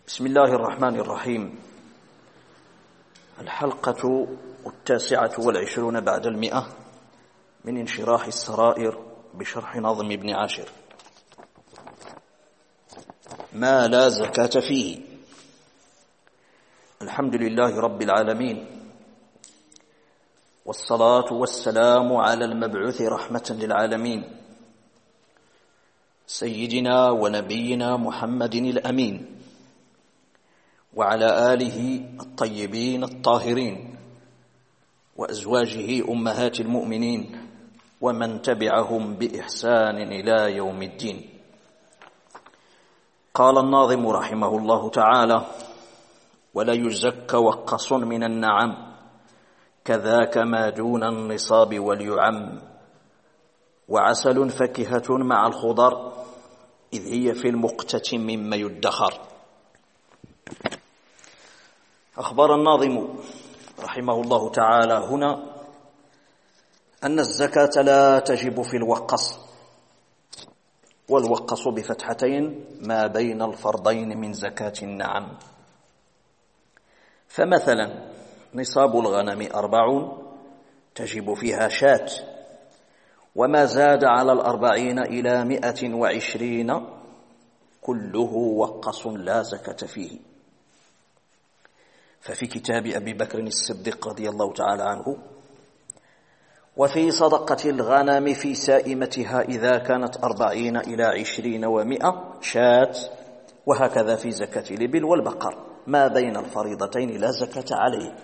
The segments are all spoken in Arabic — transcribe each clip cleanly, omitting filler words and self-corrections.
بسم الله الرحمن الرحيم. الحلقة 29 بعد 100 من انشراح السرائر بشرح نظم ابن عاشر. ما لا زكاة فيه. الحمد لله رب العالمين، والصلاة والسلام على المبعوث رحمة للعالمين سيدنا ونبينا محمد الأمين، وعلى آله الطيبين الطاهرين، وأزواجه أمهات المؤمنين، ومن تبعهم بإحسان إلى يوم الدين. قال الناظم رحمه الله تعالى: ولا يزك وقص من النعم، كذاك ما دون النصاب وليعم، وعسل فكهة مع الخضر، إذ هي في المقتة مما يدخر. أخبر الناظم رحمه الله تعالى هنا أن الزكاة لا تجب في الوقص، والوقص بفتحتين ما بين الفرضين من زكاة النعم. فمثلا نصاب الغنم 40 تجب فيها شاة، وما زاد على 40 إلى 120 كله وقص لا زكاة فيه. ففي كتاب أبي بكر الصديق رضي الله تعالى عنه: وفي صدقة الغنم في سائمتها إذا كانت 40 إلى 20 و100 شاة، وهكذا في زكاة الإبل والبقر ما بين الفريضتين لا زكاة عليه.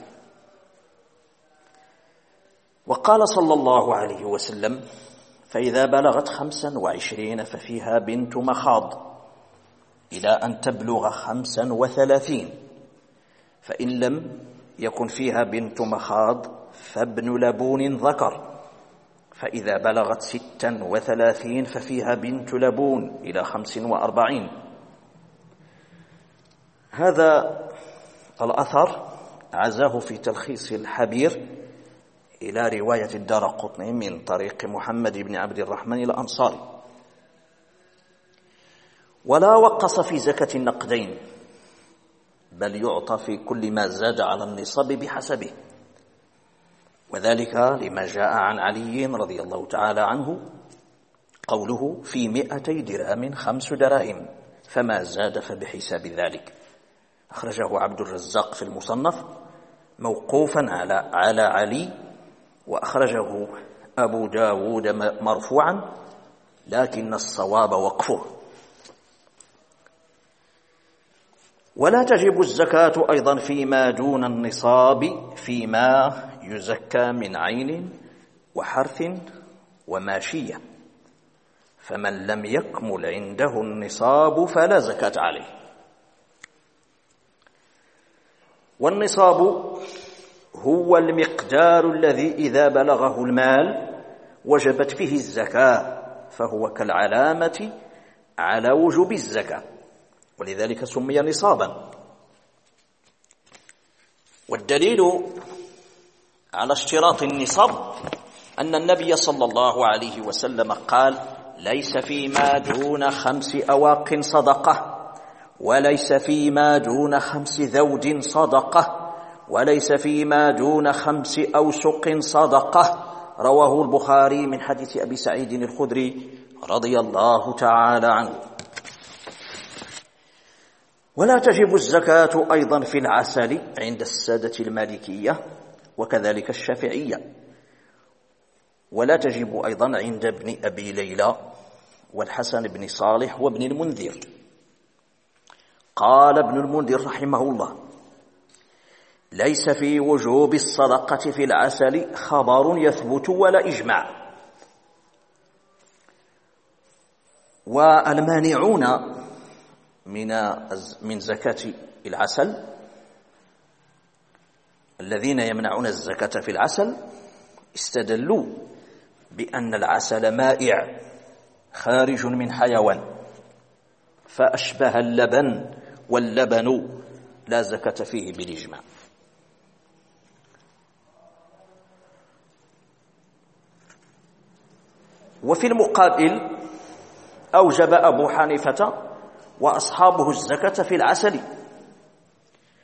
وقال صلى الله عليه وسلم: فإذا بلغت 25 ففيها بنت مخاض إلى أن تبلغ 35، فإن لم يكن فيها بنت مخاض فابن لبون ذكر، فإذا بلغت 36 ففيها بنت لبون إلى 45. هذا الأثر عزاه في تلخيص الحبير إلى رواية الدارقطني من طريق محمد بن عبد الرحمن الأنصاري. ولا وقص في زكاة النقدين، بل يعطى في كل ما زاد على النصاب بحسبه، وذلك لما جاء عن علي رضي الله تعالى عنه قوله: في 200 درهم 5 دراهم، فما زاد فبحساب ذلك. أخرجه عبد الرزاق في المصنف موقوفا على علي، وأخرجه أبو داود مرفوعا، لكن الصواب وقفه. ولا تجب الزكاة أيضا فيما دون النصاب، فيما يزكى من عين وحرث وماشية، فمن لم يكمل عنده النصاب فلا زكاة عليه. والنصاب هو المقدار الذي إذا بلغه المال وجبت فيه الزكاة، فهو كالعلامة على وجوب الزكاة، ولذلك سمي نصابا. والدليل على اشتراط النصاب أن النبي صلى الله عليه وسلم قال: ليس فيما دون 5 أواق صدقة، وليس فيما دون 5 ذود صدقة، وليس فيما دون 5 أوسق صدقة. رواه البخاري من حديث أبي سعيد الخدري رضي الله تعالى عنه. ولا تجب الزكاة أيضا في العسل عند السادة المالكية وكذلك الشافعية، ولا تجب أيضا عند ابن أبي ليلى والحسن بن صالح وابن المنذر. قال ابن المنذر رحمه الله: ليس في وجوب الصدقة في العسل خبر يثبت ولا إجماع. والمانعون من زكاة العسل الذين يمنعون الزكاة في العسل استدلوا بأن العسل مائع خارج من حيوان، فأشبه اللبن، واللبن لا زكاة فيه بالإجماع. وفي المقابل أوجب أبو حنيفة وأصحابه الزكاة في العسل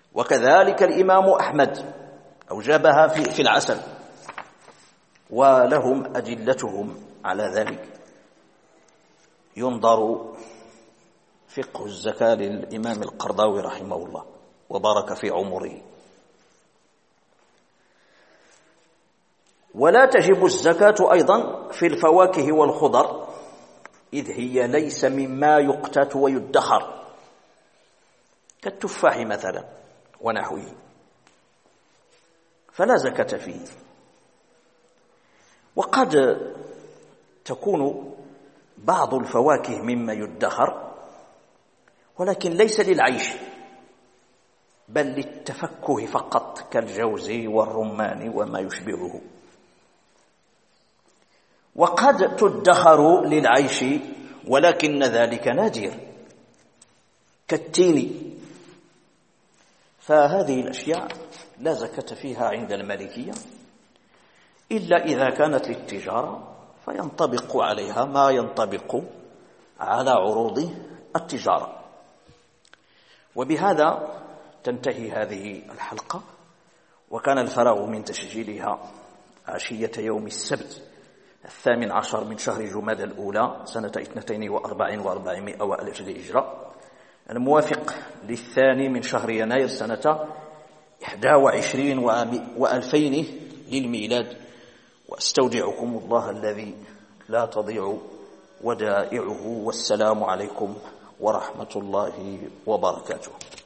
وكذلك الإمام أحمد أوجبها في العسل، ولهم أدلتهم على ذلك. ينظر فقه الزكاة للإمام القرضاوي رحمه الله وبارك في عمره. ولا تجب الزكاة أيضا في الفواكه والخضر، إذ هي ليس مما يقتات ويدخر، كالتفاح مثلا ونحوه، فلا زكاة فيه. وقد تكون بعض الفواكه مما يدخر ولكن ليس للعيش بل للتفكه فقط، كالجوز والرمان وما يشبهه. وقد تدخر للعيش ولكن ذلك نادر، كالتين. فهذه الأشياء لا زكاة فيها عند المالكية إلا إذا كانت للتجارة، فينطبق عليها ما ينطبق على عروض التجارة. وبهذا تنتهي هذه الحلقة، وكان الفراغ من تسجيلها عشية يوم السبت 18 من شهر جمادى الأولى سنة 42 وألف الهجرة، الموافق للثاني من شهر يناير سنة 21 و2000 للميلاد. وأستودعكم الله الذي لا تضيع ودائعه، والسلام عليكم ورحمة الله وبركاته.